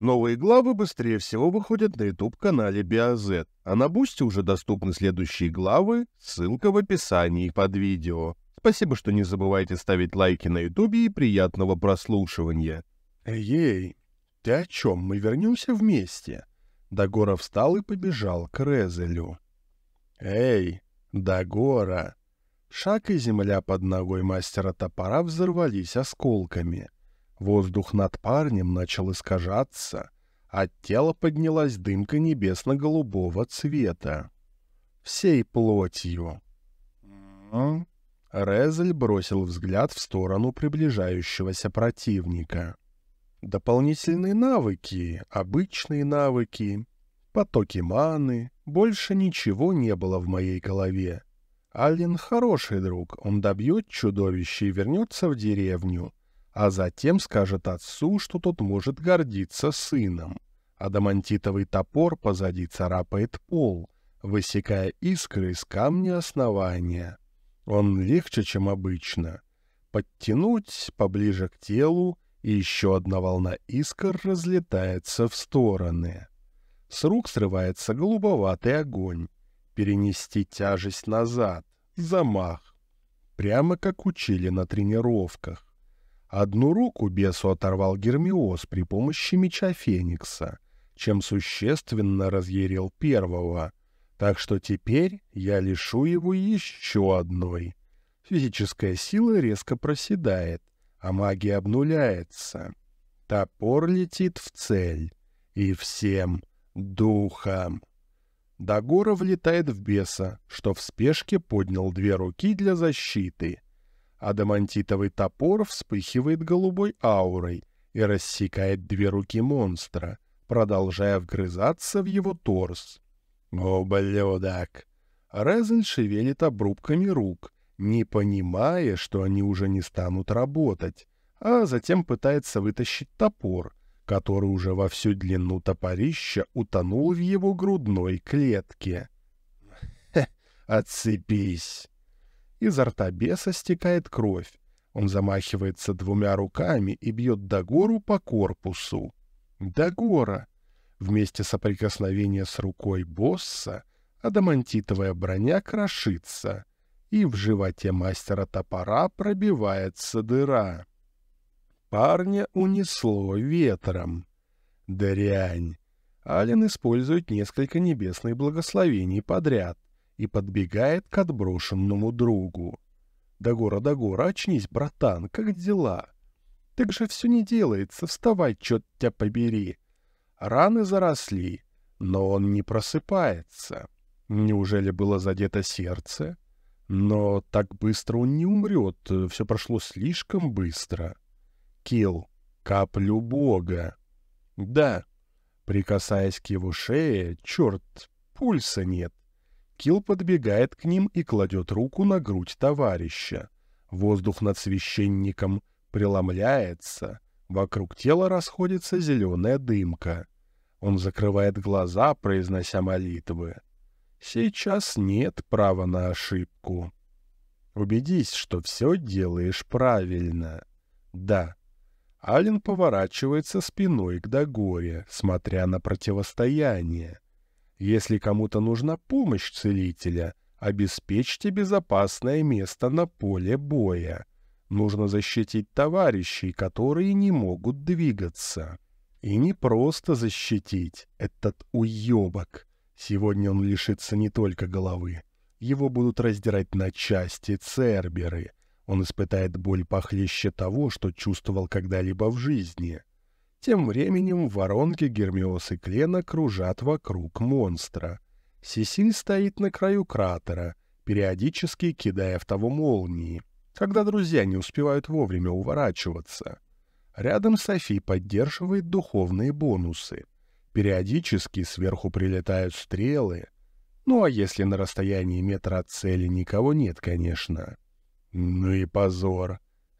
Новые главы быстрее всего выходят на YouTube-канале BioZ, а на Бусти уже доступны следующие главы, ссылка в описании под видео. Спасибо, что не забывайте ставить лайки на YouTube и приятного прослушивания. Эй, ты о чем? Мы вернемся вместе. Дагора встал и побежал к Резелю. Эй, Дагора! Шаг и земля под ногой мастера топора взорвались осколками. Воздух над парнем начал искажаться, от тела поднялась дымка небесно-голубого цвета. Всей плотью. Резель бросил взгляд в сторону приближающегося противника. Дополнительные навыки, обычные навыки, потоки маны, больше ничего не было в моей голове. Аллен хороший друг, он добьет чудовище и вернется в деревню, а затем скажет отцу, что тот может гордиться сыном. Адамантитовый топор позади царапает пол, высекая искры из камня основания. Он легче, чем обычно. Подтянуть поближе к телу, и еще одна волна искр разлетается в стороны. С рук срывается голубоватый огонь. Перенести тяжесть назад. Замах. Прямо как учили на тренировках. Одну руку бесу оторвал Гермиос при помощи меча Феникса, чем существенно разъярил первого, так что теперь я лишу его еще одной. Физическая сила резко проседает, а магия обнуляется. Топор летит в цель. И всем духом. Дагора влетает в беса, что в спешке поднял две руки для защиты. Адамантитовый топор вспыхивает голубой аурой и рассекает две руки монстра, продолжая вгрызаться в его торс. «Ублюдок!» Резель шевелит обрубками рук, не понимая, что они уже не станут работать, а затем пытается вытащить топор, который уже во всю длину топорища утонул в его грудной клетке. Отцепись! Изо рта беса стекает кровь. Он замахивается двумя руками и бьет Дагору по корпусу. Дагора! Вместе соприкосновения с рукой босса адамантитовая броня крошится, и в животе мастера топора пробивается дыра. Парня унесло ветром. Дрянь! Аллен использует несколько небесных благословений подряд и подбегает к отброшенному другу. «Дагора, Дагора, очнись, братан, как дела?» «Так же все не делается, вставай, чёрт тебя побери!» Раны заросли, но он не просыпается. Неужели было задето сердце? Но так быстро он не умрет, все прошло слишком быстро. Килл, каплю бога. Да, прикасаясь к его шее, черт, пульса нет. Килл подбегает к ним и кладет руку на грудь товарища. Воздух над священником преломляется, вокруг тела расходится зеленая дымка. Он закрывает глаза, произнося молитвы. Сейчас нет права на ошибку. Убедись, что все делаешь правильно. Да. Аллен поворачивается спиной к Дагоре, смотря на противостояние. Если кому-то нужна помощь целителя, обеспечьте безопасное место на поле боя. Нужно защитить товарищей, которые не могут двигаться. И не просто защитить этот уебок. Сегодня он лишится не только головы. Его будут раздирать на части церберы. Он испытает боль похлеще того, что чувствовал когда-либо в жизни. Тем временем воронки Гермиос и Клена кружат вокруг монстра. Сесиль стоит на краю кратера, периодически кидая в того молнии, когда друзья не успевают вовремя уворачиваться. Рядом Софи поддерживает духовные бонусы. Периодически сверху прилетают стрелы. Ну а если на расстоянии метра от цели никого нет, конечно. Ну и позор.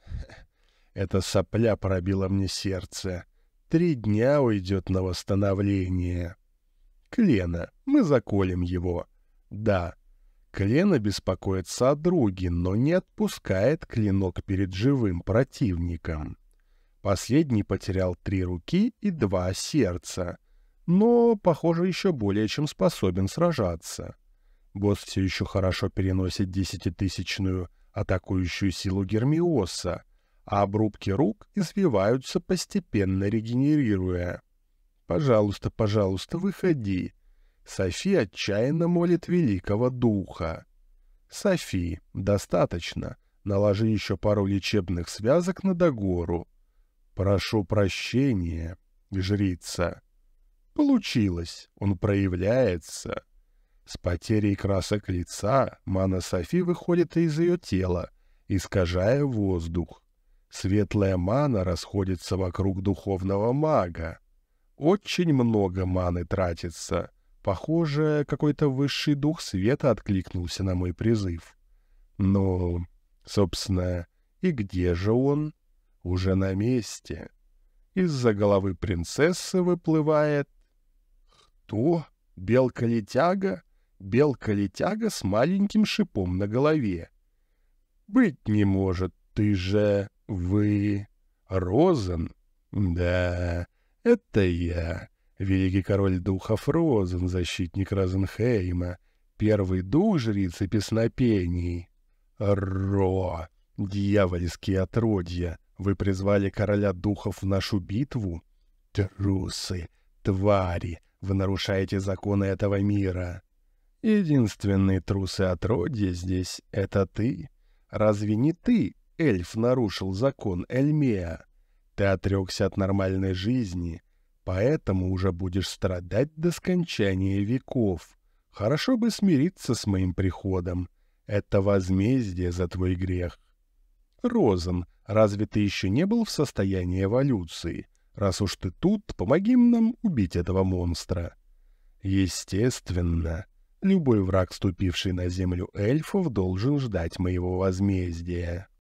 Эта сопля пробила мне сердце. 3 дня уйдет на восстановление. Клена, мы заколем его. Да, Клена беспокоится о друге, но не отпускает клинок перед живым противником. Последний потерял 3 руки и 2 сердца, но, похоже, еще более чем способен сражаться. Босс все еще хорошо переносит 10-тысячную атакующую силу Гермиоса, а обрубки рук извиваются, постепенно регенерируя. «Пожалуйста, пожалуйста, выходи!» Софи отчаянно молит великого духа. «Софи, достаточно. Наложи еще пару лечебных связок на Дагору. Прошу прощения, жрица». Получилось. Он проявляется. С потерей красок лица мана Софи выходит из ее тела, искажая воздух. Светлая мана расходится вокруг духовного мага. Очень много маны тратится. Похоже, какой-то высший дух света откликнулся на мой призыв. Но, собственно, и где же он? Уже на месте. Из-за головы принцессы выплывает... Кто? Белка-летяга? Белка-летяга с маленьким шипом на голове. Быть не может, ты же... Вы... Розен? Да, это я, великий король духов Розен, защитник Розенхейма, первый дух жрицы песнопений. Ро, дьявольские отродья, вы призвали короля духов в нашу битву? Трусы, твари, вы нарушаете законы этого мира. Единственный трус и отродье здесь — это ты. Разве не ты, эльф, нарушил закон Эльмеа? Ты отрекся от нормальной жизни, поэтому уже будешь страдать до скончания веков. Хорошо бы смириться с моим приходом. Это возмездие за твой грех. Розен, разве ты еще не был в состоянии эволюции? Раз уж ты тут, помоги нам убить этого монстра. Естественно, любой враг, ступивший на землю эльфов, должен ждать моего возмездия.